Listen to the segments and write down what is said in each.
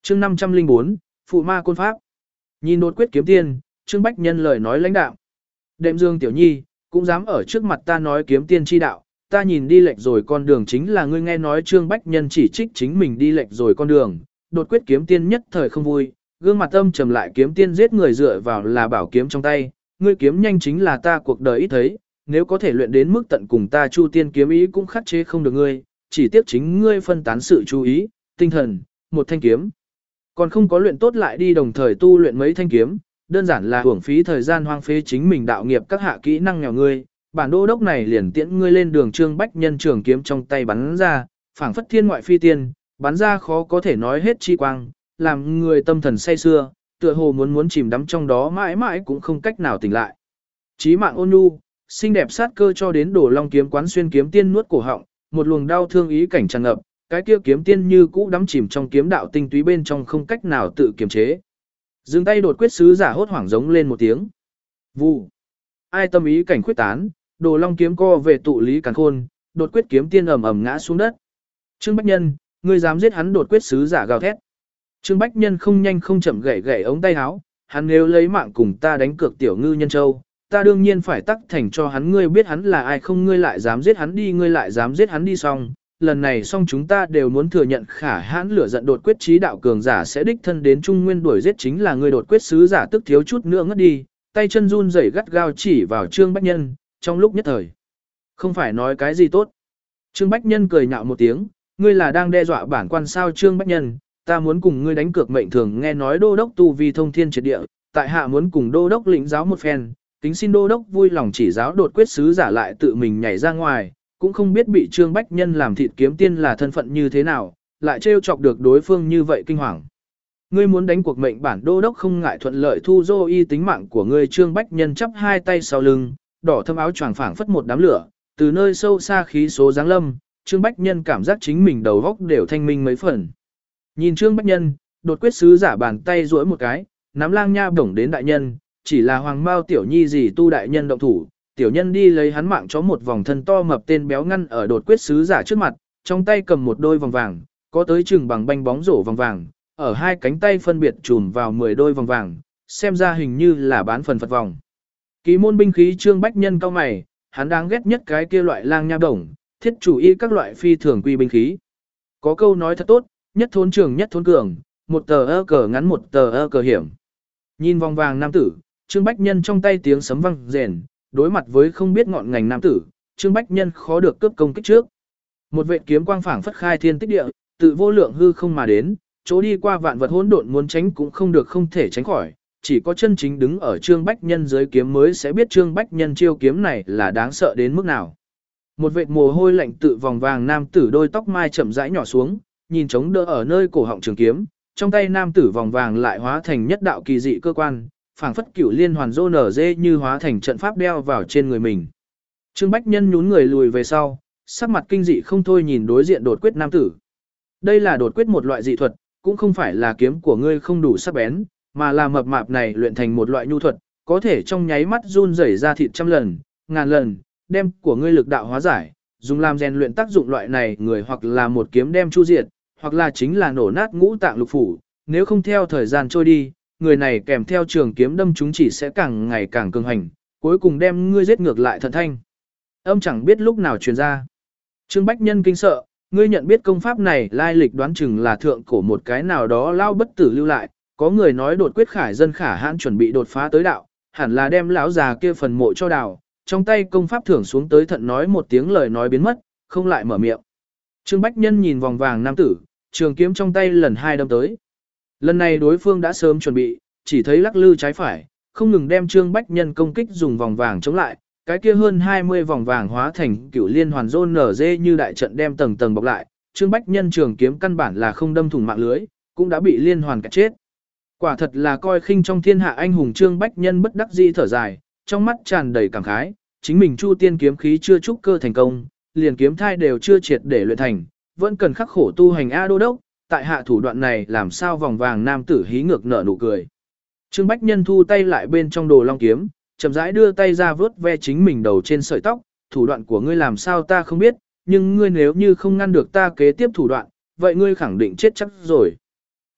chương 504, Phụ ma côn pháp. Nhìn đột quyết kiếm tiên, Trương Bách Nhân lời nói lãnh đạo. Đệm Dương tiểu nhi, cũng dám ở trước mặt ta nói kiếm tiên chi đạo, ta nhìn đi lệch rồi con đường chính là ngươi. Nghe nói Trương Bách Nhân chỉ trích chính mình đi lệch rồi con đường, đột quyết kiếm tiên nhất thời không vui, gương mặt âm trầm lại. Kiếm tiên giết người dựa vào là bảo kiếm trong tay, ngươi kiếm nhanh chính là ta cuộc đời ít thấy, nếu có thể luyện đến mức tận cùng ta Chu Tiên kiếm ý cũng khắc chế không được ngươi, chỉ tiếc chính ngươi phân tán sự chú ý, tinh thần, một thanh kiếm. Còn không có luyện tốt lại đi đồng thời tu luyện mấy thanh kiếm, đơn giản là hưởng phí thời gian hoang phế chính mình đạo nghiệp các hạ kỹ năng nghèo ngươi. Bản đô đốc này liền tiễn ngươi lên đường. Trương Bách Nhân trường kiếm trong tay bắn ra, phảng phất thiên ngoại phi tiên, bắn ra khó có thể nói hết chi quang, làm người tâm thần say xưa, tựa hồ muốn chìm đắm trong đó mãi mãi cũng không cách nào tỉnh lại. Chí mạng ôn nhu, xinh đẹp sát cơ cho đến Đồ Long kiếm quán xuyên kiếm tiên nuốt cổ họng, một luồng đau thương ý cảnh tràn ngập, cái kia kiếm tiên như cũ đắm chìm trong kiếm đạo tinh túy bên trong không cách nào tự kiềm chế. Dừng tay đột quyết sứ giả hốt hoảng giống lên một tiếng. Vụ. Ai tâm ý cảnh khuyết tán, Đồ Long kiếm co về tụ lý càn khôn, đột quyết kiếm tiên ầm ầm ngã xuống đất. Trương Bách Nhân, ngươi dám giết hắn? Đột quyết sứ giả gào thét. Trương Bách Nhân không nhanh không chậm gậy ống tay áo, hắn nếu lấy mạng cùng ta đánh cược Tiểu Ngư Nhân Châu, ta đương nhiên phải tắc thành cho hắn. Ngươi biết hắn là ai không? Ngươi lại dám giết hắn đi, ngươi lại dám giết hắn đi. Xong, lần này xong chúng ta đều muốn thừa nhận khả hãn lửa giận đột quyết trí đạo cường giả sẽ đích thân đến Trung Nguyên đuổi giết chính là ngươi. Đột quyết sứ giả tức thiếu chút nữa ngất đi, tay chân run rẩy gắt gao chỉ vào Trương Bách Nhân, trong lúc nhất thời. Không phải nói cái gì tốt. Trương Bách Nhân cười nhạo một tiếng, ngươi là đang đe dọa bản quan sao? Trương Bách Nhân, ta muốn cùng ngươi đánh cược mệnh thường. Nghe nói đô đốc tu vi thông thiên triệt địa, tại hạ muốn cùng đô đốc lĩnh giáo một phen, kính xin đô đốc vui lòng chỉ giáo. Đột quyết sứ giả lại tự mình nhảy ra ngoài, cũng không biết bị Trương Bách Nhân làm thịt kiếm tiên là thân phận như thế nào, lại trêu chọc được đối phương như vậy kinh hoàng. Ngươi muốn đánh cuộc mệnh, bản đô đốc không ngại thuận lợi thu dô y tính mạng của ngươi. Trương Bách Nhân chắp hai tay sau lưng, đỏ thâm áo choàng phảng phất một đám lửa, từ nơi sâu xa khí số giáng lâm. Trương Bách Nhân cảm giác chính mình đầu óc đều thanh minh mấy phần. Nhìn Trương Bách Nhân, đột quyết sứ giả bàn tay duỗi một cái, nắm lang nha bổng đến đại nhân, chỉ là Hoàng Mao tiểu nhi gì tu đại nhân động thủ, tiểu nhân đi lấy hắn mạng chó. Một vòng thân to mập tên béo ngăn ở đột quyết sứ giả trước mặt, trong tay cầm một đôi vòng vàng, có tới chừng bằng banh bóng rổ vòng vàng, ở hai cánh tay phân biệt chùm vào 10 đôi vòng vàng, xem ra hình như là bán phần Phật vòng. Kỳ môn binh khí. Trương Bách Nhân cau mày, hắn đáng ghét nhất cái kia loại lang nha bổng, thiết chủ y các loại phi thường quy binh khí. Có câu nói thật tốt, nhất thốn trường nhất thốn cường, một tờ ơ cờ ngắn một tờ ơ cờ hiểm. Nhìn vòng vàng nam tử, Trương Bách Nhân trong tay tiếng sấm vang rền, đối mặt với không biết ngọn ngành nam tử, Trương Bách Nhân khó được cướp công kích trước. Một vệt kiếm quang phảng phất khai thiên tích địa, tự vô lượng hư không mà đến, chỗ đi qua vạn vật hỗn độn muốn tránh cũng không được, không thể tránh khỏi, chỉ có chân chính đứng ở Trương Bách Nhân dưới kiếm mới sẽ biết Trương Bách Nhân chiêu kiếm này là đáng sợ đến mức nào. Một vệt mồ hôi lạnh tự vòng vàng nam tử đôi tóc mai chậm rãi nhỏ xuống, nhìn chống đỡ ở nơi cổ họng trường kiếm, trong tay nam tử vòng vàng lại hóa thành nhất đạo kỳ dị cơ quan, phảng phất cửu liên hoàn rô nở dê như hóa thành trận pháp đeo vào trên người mình. Trương Bách Nhân nhún người lùi về sau, sắc mặt kinh dị không thôi nhìn đối diện đột quyết nam tử. Đây là đột quyết một loại dị thuật, cũng không phải là kiếm của ngươi không đủ sắc bén, mà là mập mạp này luyện thành một loại nhu thuật, có thể trong nháy mắt run rẩy ra thịt trăm lần, ngàn lần, đem của ngươi lực đạo hóa giải, dùng làm rèn luyện tác dụng loại này người hoặc là một kiếm đem chu diệt, hoặc là chính là nổ nát ngũ tạng lục phủ, nếu không theo thời gian trôi đi, người này kèm theo trường kiếm đâm chúng chỉ sẽ càng ngày càng cường hành, cuối cùng đem ngươi giết ngược lại thận thanh. Âm chẳng biết lúc nào truyền ra. Trương Bách Nhân kinh sợ, ngươi nhận biết công pháp này lai lịch đoán chừng là thượng cổ một cái nào đó lao bất tử lưu lại, có người nói đột quyết khải dân khả hãn chuẩn bị đột phá tới đạo, hẳn là đem lão già kia phần mộ cho đào, trong tay công pháp thưởng xuống tới thận nói một tiếng lời nói biến mất, không lại mở miệng. Trương Bách Nhân nhìn vòng vàng nam tử, trường kiếm trong tay lần hai đâm tới. Lần này đối phương đã sớm chuẩn bị, chỉ thấy lắc lư trái phải, không ngừng đem Trương Bách Nhân công kích dùng vòng vàng chống lại, cái kia hơn 20 vòng vàng hóa thành cửu liên hoàn rôn nở dê như đại trận đem tầng tầng bọc lại, Trương Bách Nhân trường kiếm căn bản là không đâm thủng mạng lưới, cũng đã bị liên hoàn cắt chết. Quả thật là coi khinh trong thiên hạ anh hùng. Trương Bách Nhân bất đắc dĩ thở dài, trong mắt tràn đầy cảm khái, chính mình Chu Tiên kiếm khí chưa trúc cơ thành công, liền kiếm thai đều chưa triệt để luyện thành, vẫn cần khắc khổ tu hành a đô đốc, tại hạ thủ đoạn này làm sao? Vòng vàng nam tử hí ngược nở nụ cười. Trương Bách Nhân thu tay lại bên trong đồ long kiếm, chậm rãi đưa tay ra vớt ve chính mình đầu trên sợi tóc, thủ đoạn của ngươi làm sao ta không biết, nhưng ngươi nếu như không ngăn được ta kế tiếp thủ đoạn, vậy ngươi khẳng định chết chắc rồi.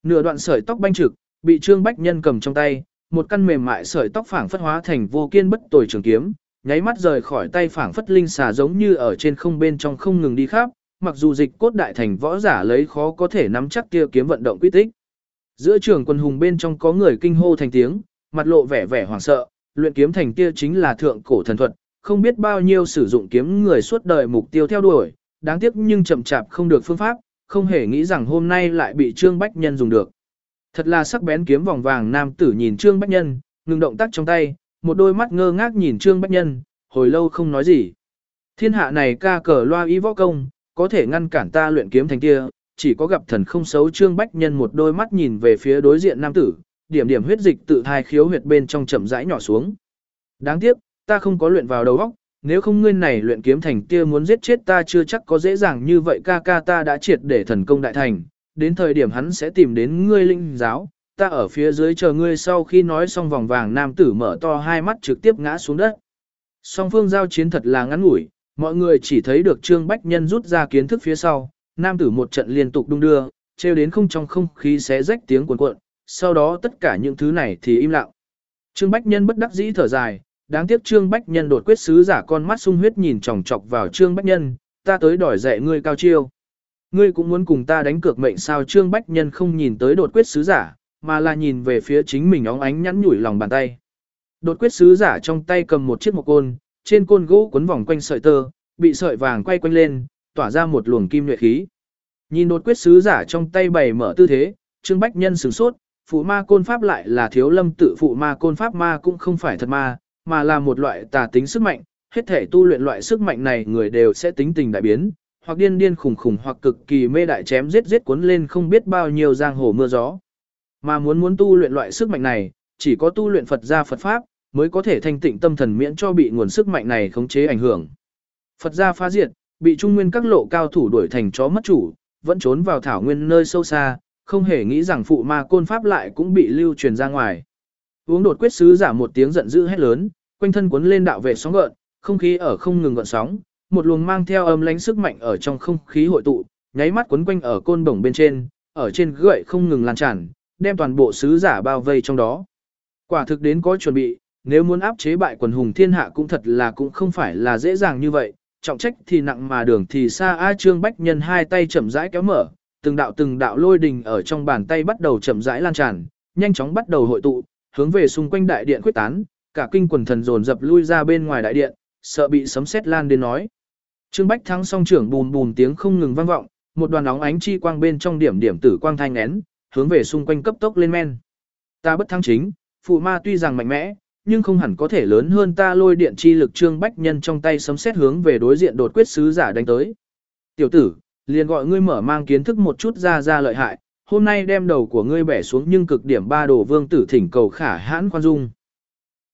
Nửa đoạn sợi tóc banh trực, bị Trương Bách Nhân cầm trong tay, một căn mềm mại sợi tóc phảng phất hóa thành vô kiên bất tồi trường kiếm, nháy mắt rời khỏi tay phảng phất linh xà giống như ở trên không bên trong không ngừng đi khắp, mặc dù dịch cốt đại thành võ giả lấy khó có thể nắm chắc kia kiếm vận động quy tích. Giữa trường quân hùng bên trong có người kinh hô thành tiếng, mặt lộ vẻ vẻ hoảng sợ, luyện kiếm thành kia chính là thượng cổ thần thuật, không biết bao nhiêu sử dụng kiếm người suốt đời mục tiêu theo đuổi, đáng tiếc nhưng chậm chạp không được phương pháp, không hề nghĩ rằng hôm nay lại bị Trương Bách Nhân dùng được. Thật là sắc bén kiếm vòng vàng nam tử nhìn Trương Bách Nhân, ngừng động tác trong tay, một đôi mắt ngơ ngác nhìn Trương Bách Nhân, hồi lâu không nói gì. Thiên hạ này ca cờ loa y võ công, có thể ngăn cản ta luyện kiếm thành kia, chỉ có gặp thần không xấu. Trương Bách Nhân một đôi mắt nhìn về phía đối diện nam tử, điểm điểm huyết dịch tự thai khiếu huyệt bên trong chậm rãi nhỏ xuống. Đáng tiếc, ta không có luyện vào đầu óc, nếu không ngươi này luyện kiếm thành kia muốn giết chết ta chưa chắc có dễ dàng như vậy. Ca ca ta đã triệt để thần công đại thành, đến thời điểm hắn sẽ tìm đến ngươi linh giáo, ta ở phía dưới chờ ngươi. Sau khi nói xong, vòng vàng nam tử mở to hai mắt trực tiếp ngã xuống đất. Song phương giao chiến thật là ngắn ngủi, mọi người chỉ thấy được Trương Bách Nhân rút ra kiến thức phía sau, nam tử một trận liên tục đung đưa, treo đến không trong không khí xé rách tiếng cuồn cuộn, sau đó tất cả những thứ này thì im lặng. Trương Bách Nhân bất đắc dĩ thở dài, đáng tiếc Trương Bách Nhân đột quyết sứ giả con mắt sung huyết nhìn chòng chọc vào Trương Bách Nhân, ta tới đòi dạy ngươi cao chiêu. Ngươi cũng muốn cùng ta đánh cược mệnh sao? Trương Bách Nhân không nhìn tới đột quyết sứ giả, mà là nhìn về phía chính mình óng ánh nhắn nhủi lòng bàn tay. Đột quyết sứ giả trong tay cầm một chiếc mộc côn, trên côn gỗ quấn vòng quanh sợi tơ, bị sợi vàng quay quanh lên, tỏa ra một luồng kim nhuệ khí. Nhìn đột quyết sứ giả trong tay bày mở tư thế, Trương Bách Nhân sửng sốt, phụ ma côn pháp lại là Thiếu Lâm tự phụ ma côn pháp. Ma cũng không phải thật ma, mà là một loại tà tính sức mạnh, hết thể tu luyện loại sức mạnh này người đều sẽ tính tình đại biến, hoặc điên điên khủng khủng hoặc cực kỳ mê đại chém giết giết cuốn lên không biết bao nhiêu giang hồ mưa gió. Mà muốn tu luyện loại sức mạnh này, chỉ có tu luyện Phật gia Phật pháp mới có thể thanh tịnh tâm thần miễn cho bị nguồn sức mạnh này khống chế ảnh hưởng. Phật gia phá diệt, bị trung nguyên các lộ cao thủ đuổi thành chó mất chủ, vẫn trốn vào thảo nguyên nơi sâu xa, không hề nghĩ rằng phụ ma côn pháp lại cũng bị lưu truyền ra ngoài. Uống đột quyết sứ giả một tiếng giận dữ hét lớn, quanh thân cuốn lên đạo vệ sóng gợn, không khí ở không ngừng gợn sóng, một luồng mang theo âm lãnh sức mạnh ở trong không khí hội tụ, nháy mắt quấn quanh ở côn bổng bên trên, ở trên gậy không ngừng lan tràn, đem toàn bộ sứ giả bao vây trong đó. Quả thực đến có chuẩn bị, nếu muốn áp chế bại quần hùng thiên hạ cũng thật là cũng không phải là dễ dàng như vậy, trọng trách thì nặng mà đường thì xa. Trương Bách Nhân hai tay chậm rãi kéo mở, từng đạo lôi đình ở trong bàn tay bắt đầu chậm rãi lan tràn, nhanh chóng bắt đầu hội tụ, hướng về xung quanh đại điện quyết tán, cả kinh quần thần dồn dập lui ra bên ngoài đại điện, sợ bị sấm sét lan đến nói. Trương Bách thắng song trưởng bùm bùm tiếng không ngừng vang vọng, một đoàn óng ánh chi quang bên trong điểm điểm tử quang thanh nén, hướng về xung quanh cấp tốc lên men. Ta bất thắng chính, phụ ma tuy rằng mạnh mẽ, nhưng không hẳn có thể lớn hơn ta. Lôi điện chi lực. Trương Bách Nhân trong tay sấm sét hướng về đối diện đột quyết sứ giả đánh tới. Tiểu tử, liền gọi ngươi mở mang kiến thức một chút ra lợi hại, hôm nay đem đầu của ngươi bẻ xuống nhưng cực điểm ba đồ vương tử thỉnh cầu khả hãn khoan dung.